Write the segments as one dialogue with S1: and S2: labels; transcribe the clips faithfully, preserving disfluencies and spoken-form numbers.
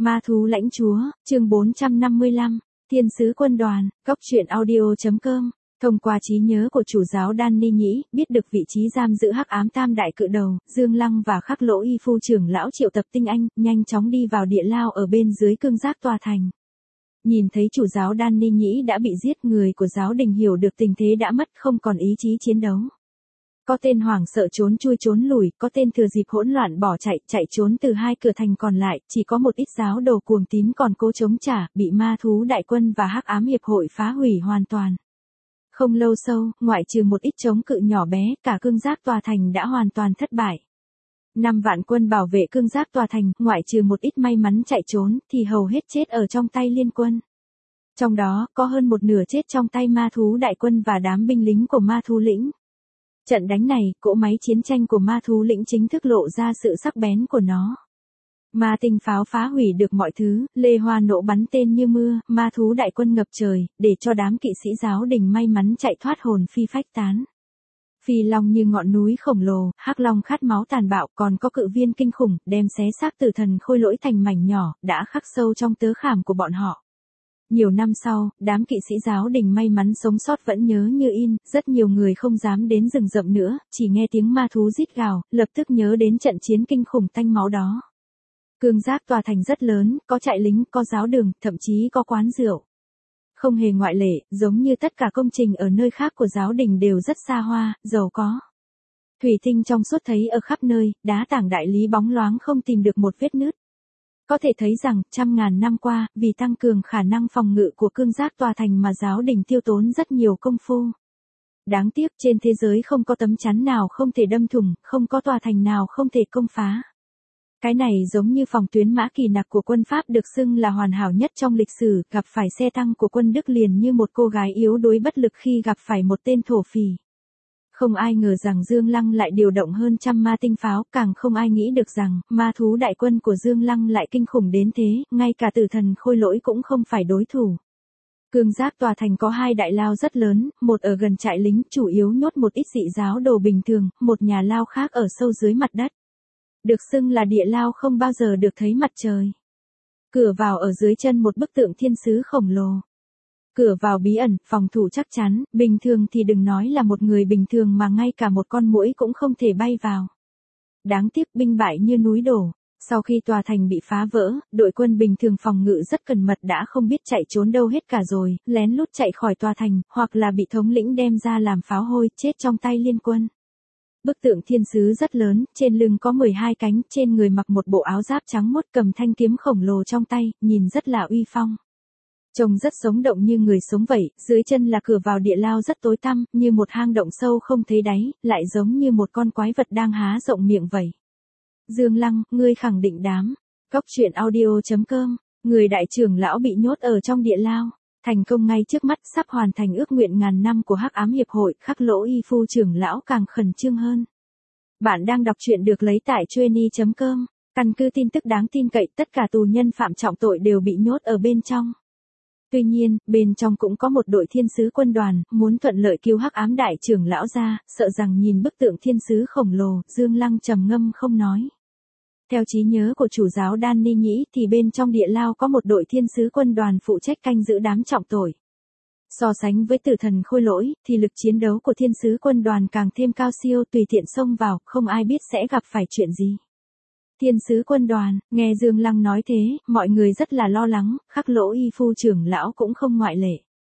S1: Ma thú lãnh chúa, chương bốn trăm năm mươi lăm, Thiên sứ quân đoàn, góc truyện audio.com. Thông qua trí nhớ của chủ giáo Danny Nhĩ, biết được vị trí giam giữ hắc ám tam đại cự đầu, Dương Lăng và Khắc Lỗ Y Phu trưởng lão triệu tập tinh anh, nhanh chóng đi vào địa lao ở bên dưới cương giác tòa thành. Nhìn thấy chủ giáo Danny Nhĩ đã bị giết, người của giáo đình hiểu được tình thế đã mất, không còn ý chí chiến đấu. Có tên hoảng sợ trốn chui trốn lùi, có tên thừa dịp hỗn loạn bỏ chạy, chạy trốn từ hai cửa thành còn lại, chỉ có một ít giáo đồ cuồng tín còn cố chống trả, bị ma thú đại quân và hắc ám hiệp hội phá hủy hoàn toàn. Không lâu sau, ngoại trừ một ít chống cự nhỏ bé, cả cương giác tòa thành đã hoàn toàn thất bại. Năm vạn quân bảo vệ cương giác tòa thành, ngoại trừ một ít may mắn chạy trốn, thì hầu hết chết ở trong tay liên quân. Trong đó, có hơn một nửa chết trong tay ma thú đại quân và đám binh lính của ma thú lĩnh. Trận đánh này, cỗ máy chiến tranh của ma thú lĩnh chính thức lộ ra sự sắc bén của nó. Ma tinh pháo phá hủy được mọi thứ, lê hoa nổ bắn tên như mưa, ma thú đại quân ngập trời, để cho đám kỵ sĩ giáo đình may mắn chạy thoát hồn phi phách tán. Phi long như ngọn núi khổng lồ, hắc long khát máu tàn bạo, còn có cự viên kinh khủng, đem xé xác tử thần khôi lỗi thành mảnh nhỏ, đã khắc sâu trong tớ khảm của bọn họ. Nhiều năm sau, đám kỵ sĩ giáo đình may mắn sống sót vẫn nhớ như in, rất nhiều người không dám đến rừng rậm nữa, chỉ nghe tiếng ma thú rít gào, lập tức nhớ đến trận chiến kinh khủng tanh máu đó. Cương giác tòa thành rất lớn, có trại lính, có giáo đường, thậm chí có quán rượu. Không hề ngoại lệ, giống như tất cả công trình ở nơi khác của giáo đình đều rất xa hoa, giàu có. Thủy tinh trong suốt thấy ở khắp nơi, đá tảng đại lý bóng loáng không tìm được một vết nứt. Có thể thấy rằng, trăm ngàn năm qua, vì tăng cường khả năng phòng ngự của cương giác tòa thành mà giáo đình tiêu tốn rất nhiều công phu. Đáng tiếc trên thế giới không có tấm chắn nào không thể đâm thủng, không có tòa thành nào không thể công phá. Cái này giống như phòng tuyến mã kỳ nặc của quân Pháp được xưng là hoàn hảo nhất trong lịch sử, gặp phải xe tăng của quân Đức liền như một cô gái yếu đuối bất lực khi gặp phải một tên thổ phỉ. Không ai ngờ rằng Dương Lăng lại điều động hơn trăm ma tinh pháo, càng không ai nghĩ được rằng, ma thú đại quân của Dương Lăng lại kinh khủng đến thế, ngay cả tử thần khôi lỗi cũng không phải đối thủ. Cương giác tòa thành có hai đại lao rất lớn, một ở gần trại lính, chủ yếu nhốt một ít dị giáo đồ bình thường, một nhà lao khác ở sâu dưới mặt đất. Được xưng là địa lao không bao giờ được thấy mặt trời. Cửa vào ở dưới chân một bức tượng thiên sứ khổng lồ. Cửa vào bí ẩn, phòng thủ chắc chắn, bình thường thì đừng nói là một người bình thường mà ngay cả một con muỗi cũng không thể bay vào. Đáng tiếc binh bại như núi đổ. Sau khi tòa thành bị phá vỡ, đội quân bình thường phòng ngự rất cẩn mật đã không biết chạy trốn đâu hết cả rồi, lén lút chạy khỏi tòa thành, hoặc là bị thống lĩnh đem ra làm pháo hôi, chết trong tay liên quân. Bức tượng thiên sứ rất lớn, trên lưng có mười hai cánh, trên người mặc một bộ áo giáp trắng muốt, cầm thanh kiếm khổng lồ trong tay, nhìn rất là uy phong. Trông rất sống động như người sống vậy, dưới chân là cửa vào địa lao rất tối tăm, như một hang động sâu không thấy đáy, lại giống như một con quái vật đang há rộng miệng vậy. Dương Lăng, ngươi khẳng định đám. Góc truyện audio.com, người đại trưởng lão bị nhốt ở trong địa lao. Thành công ngay trước mắt, sắp hoàn thành ước nguyện ngàn năm của hắc ám hiệp hội, Khắc Lỗ Y Phu trưởng lão càng khẩn trương hơn. Bạn đang đọc truyện được lấy tại trueny chấm com, căn cứ tin tức đáng tin cậy, tất cả tù nhân phạm trọng tội đều bị nhốt ở bên trong. Tuy nhiên, bên trong cũng có một đội thiên sứ quân đoàn, muốn thuận lợi cứu hắc ám đại trưởng lão ra, sợ rằng nhìn bức tượng thiên sứ khổng lồ, Dương Lăng trầm ngâm không nói. Theo trí nhớ của chủ giáo Danny Nhĩ thì bên trong địa lao có một đội thiên sứ quân đoàn phụ trách canh giữ đám trọng tội. So sánh với tử thần khôi lỗi, thì lực chiến đấu của thiên sứ quân đoàn càng thêm cao siêu, tùy tiện xông vào, không ai biết sẽ gặp phải chuyện gì. Thiên sứ quân đoàn, nghe Dương Lăng nói thế, mọi người rất là lo lắng, Khắc Lỗ Y Phu trưởng lão cũng không ngoại lệ.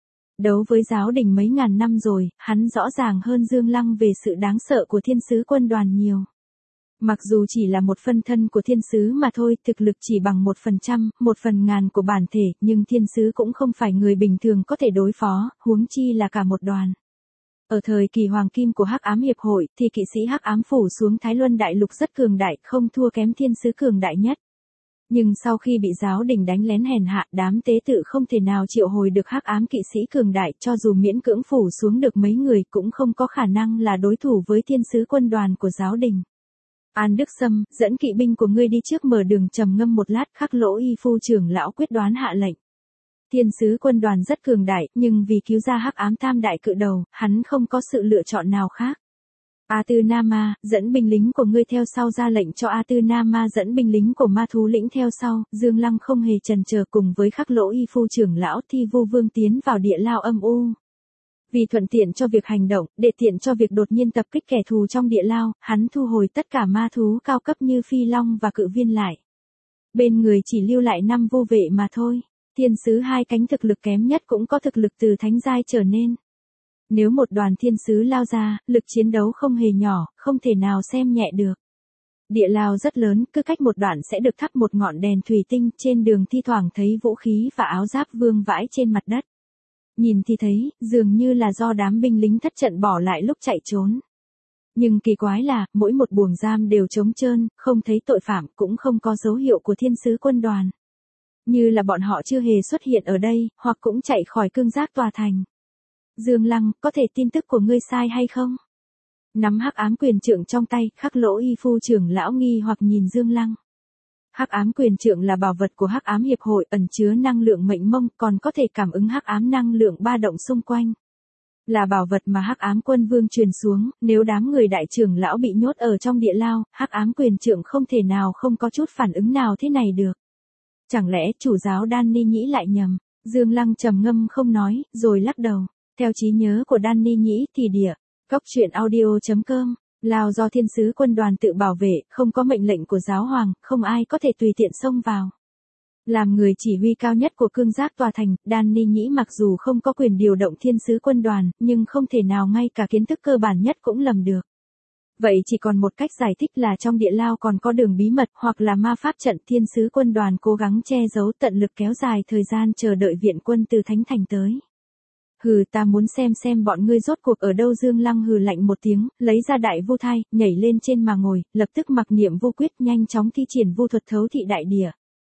S1: Đấu với giáo đình mấy ngàn năm rồi, hắn rõ ràng hơn Dương Lăng về sự đáng sợ của thiên sứ quân đoàn nhiều. Mặc dù chỉ là một phân thân của thiên sứ mà thôi, thực lực chỉ bằng một phần trăm, một phần ngàn của bản thể, nhưng thiên sứ cũng không phải người bình thường có thể đối phó, huống chi là cả một đoàn. Ở thời kỳ hoàng kim của hắc ám hiệp hội, thì kỵ sĩ hắc ám phủ xuống Thái Luân đại lục rất cường đại, không thua kém thiên sứ cường đại nhất. Nhưng sau khi bị giáo đình đánh lén hèn hạ, đám tế tự không thể nào triệu hồi được hắc ám kỵ sĩ cường đại, cho dù miễn cưỡng phủ xuống được mấy người cũng không có khả năng là đối thủ với thiên sứ quân đoàn của giáo đình. An Đức Sâm, dẫn kỵ binh của ngươi đi trước mở đường. Trầm ngâm một lát, Khắc Lỗ Y Phu trưởng lão quyết đoán hạ lệnh. Thiên sứ quân đoàn rất cường đại, nhưng vì cứu ra hắc ám tam đại cự đầu, hắn không có sự lựa chọn nào khác. A Tư Na Ma, dẫn binh lính của ngươi theo sau, ra lệnh cho A Tư Na Ma dẫn binh lính của ma thú lĩnh theo sau. Dương Lăng không hề chần chờ cùng với Khắc Lỗ Y Phu trưởng lão Thi Vu Vương tiến vào địa lao âm u. Vì thuận tiện cho việc hành động, để tiện cho việc đột nhiên tập kích kẻ thù trong địa lao, hắn thu hồi tất cả ma thú cao cấp như phi long và cự viên lại. Bên người chỉ lưu lại năm vô vệ mà thôi. Thiên sứ hai cánh thực lực kém nhất cũng có thực lực từ thánh giai trở nên. Nếu một đoàn thiên sứ lao ra, lực chiến đấu không hề nhỏ, không thể nào xem nhẹ được. Địa lao rất lớn, cứ cách một đoạn sẽ được thắp một ngọn đèn thủy tinh, trên đường thi thoảng thấy vũ khí và áo giáp vương vãi trên mặt đất. Nhìn thì thấy, dường như là do đám binh lính thất trận bỏ lại lúc chạy trốn. Nhưng kỳ quái là, mỗi một buồng giam đều trống trơn, không thấy tội phạm, cũng không có dấu hiệu của thiên sứ quân đoàn. Như là bọn họ chưa hề xuất hiện ở đây, hoặc cũng chạy khỏi cương giác tòa thành. Dương Lăng, có thể tin tức của ngươi sai hay không? Nắm hắc ám quyền trượng trong tay, Khắc Lỗ Y Phu trưởng lão nghi hoặc nhìn Dương Lăng. Hắc ám quyền trượng là bảo vật của Hắc ám hiệp hội, ẩn chứa năng lượng mệnh mông, còn có thể cảm ứng hắc ám năng lượng ba động xung quanh. Là bảo vật mà Hắc ám quân vương truyền xuống, nếu đám người đại trưởng lão bị nhốt ở trong địa lao, Hắc ám quyền trượng không thể nào không có chút phản ứng nào thế này được. Chẳng lẽ chủ giáo Danny Nhĩ lại nhầm? Dương Lăng trầm ngâm không nói, rồi lắc đầu. Theo trí nhớ của Danny Nhĩ thì địa, cốc truyện audio chấm com, lao do thiên sứ quân đoàn tự bảo vệ, không có mệnh lệnh của giáo hoàng, không ai có thể tùy tiện xông vào. Làm người chỉ huy cao nhất của cương giác tòa thành, Danny Nhĩ mặc dù không có quyền điều động thiên sứ quân đoàn, nhưng không thể nào ngay cả kiến thức cơ bản nhất cũng lầm được. Vậy chỉ còn một cách giải thích là trong địa lao còn có đường bí mật hoặc là ma pháp trận, thiên sứ quân đoàn cố gắng che giấu, tận lực kéo dài thời gian chờ đợi viện quân từ Thánh Thành tới. Hừ, ta muốn xem xem bọn ngươi rốt cuộc ở đâu. Dương Lăng hừ lạnh một tiếng, lấy ra đại vu thai, nhảy lên trên mà ngồi, lập tức mặc niệm vu quyết, nhanh chóng thi triển vu thuật thấu thị đại địa.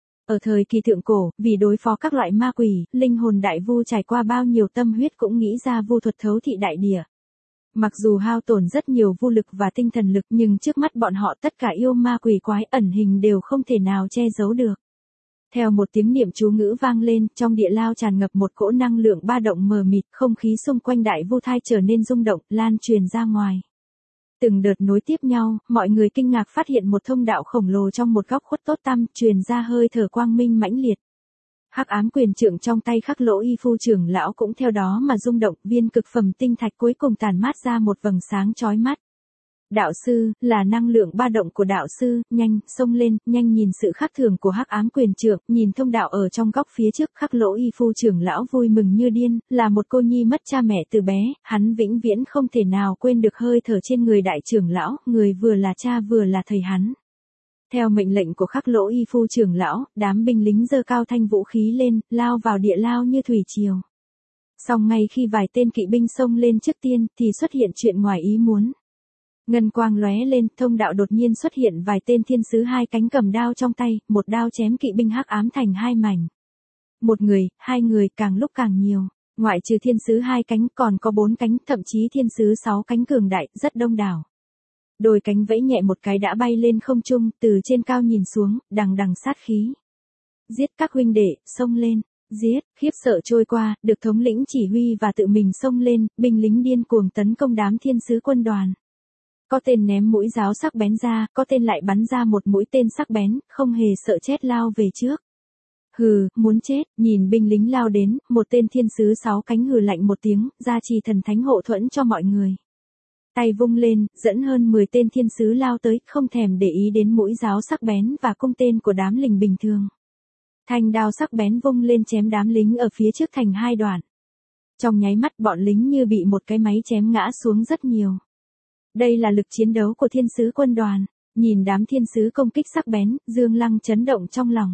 S1: Ở thời kỳ thượng cổ, vì đối phó các loại ma quỷ, linh hồn đại vu trải qua bao nhiêu tâm huyết cũng nghĩ ra vu thuật thấu thị đại địa. Mặc dù hao tổn rất nhiều vu lực và tinh thần lực, nhưng trước mắt bọn họ tất cả yêu ma quỷ quái ẩn hình đều không thể nào che giấu được. Theo một tiếng niệm chú ngữ vang lên, trong địa lao tràn ngập một cỗ năng lượng ba động mờ mịt, không khí xung quanh đại vu thai trở nên rung động, lan truyền ra ngoài. Từng đợt nối tiếp nhau, mọi người kinh ngạc phát hiện một thông đạo khổng lồ trong một góc khuất tốt tăm, truyền ra hơi thở quang minh mãnh liệt. Hắc ám quyền trượng trong tay Khắc Lỗ Y Phu trưởng lão cũng theo đó mà rung động, viên cực phẩm tinh thạch cuối cùng tản mát ra một vầng sáng chói mắt. Đạo sư, là năng lượng ba động của đạo sư, nhanh, xông lên, nhanh. Nhìn sự khác thường của hắc ám quyền trượng, nhìn thông đạo ở trong góc phía trước, Khắc Lỗ Y Phu trưởng lão vui mừng như điên, là một cô nhi mất cha mẹ từ bé, hắn vĩnh viễn không thể nào quên được hơi thở trên người đại trưởng lão, người vừa là cha vừa là thầy hắn. Theo mệnh lệnh của Khắc Lỗ Y Phu trưởng lão, đám binh lính giơ cao thanh vũ khí lên, lao vào địa lao như thủy triều. Song ngay khi vài tên kỵ binh xông lên trước tiên, thì xuất hiện chuyện ngoài ý muốn. Ngân quang lóe lên, thông đạo đột nhiên xuất hiện vài tên thiên sứ hai cánh cầm đao trong tay, một đao chém kỵ binh hắc ám thành hai mảnh. Một người, hai người, càng lúc càng nhiều. Ngoại trừ thiên sứ hai cánh còn có bốn cánh, thậm chí thiên sứ sáu cánh cường đại, rất đông đảo. Đôi cánh vẫy nhẹ một cái đã bay lên không trung, từ trên cao nhìn xuống, đằng đằng sát khí. Giết các huynh đệ, xông lên, giết. Khiếp sợ trôi qua, được thống lĩnh chỉ huy và tự mình xông lên, binh lính điên cuồng tấn công đám thiên sứ quân đoàn. Có tên ném mũi giáo sắc bén ra, có tên lại bắn ra một mũi tên sắc bén, không hề sợ chết lao về trước. Hừ, muốn chết. Nhìn binh lính lao đến, một tên thiên sứ sáu cánh hừ lạnh một tiếng, gia trì thần thánh hộ thuẫn cho mọi người. Tay vung lên, dẫn hơn mười tên thiên sứ lao tới, không thèm để ý đến mũi giáo sắc bén và cung tên của đám lính bình thường. Thanh đao sắc bén vung lên chém đám lính ở phía trước thành hai đoạn. Trong nháy mắt bọn lính như bị một cái máy chém ngã xuống rất nhiều. Đây là lực chiến đấu của thiên sứ quân đoàn. Nhìn đám thiên sứ công kích sắc bén, Dương Lăng chấn động trong lòng.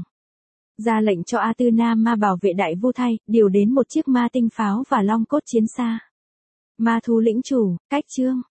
S1: Ra lệnh cho A Tư Na Ma bảo vệ đại vu thai, điều đến một chiếc ma tinh pháo và long cốt chiến xa. Ma thú lĩnh chủ, cách chương.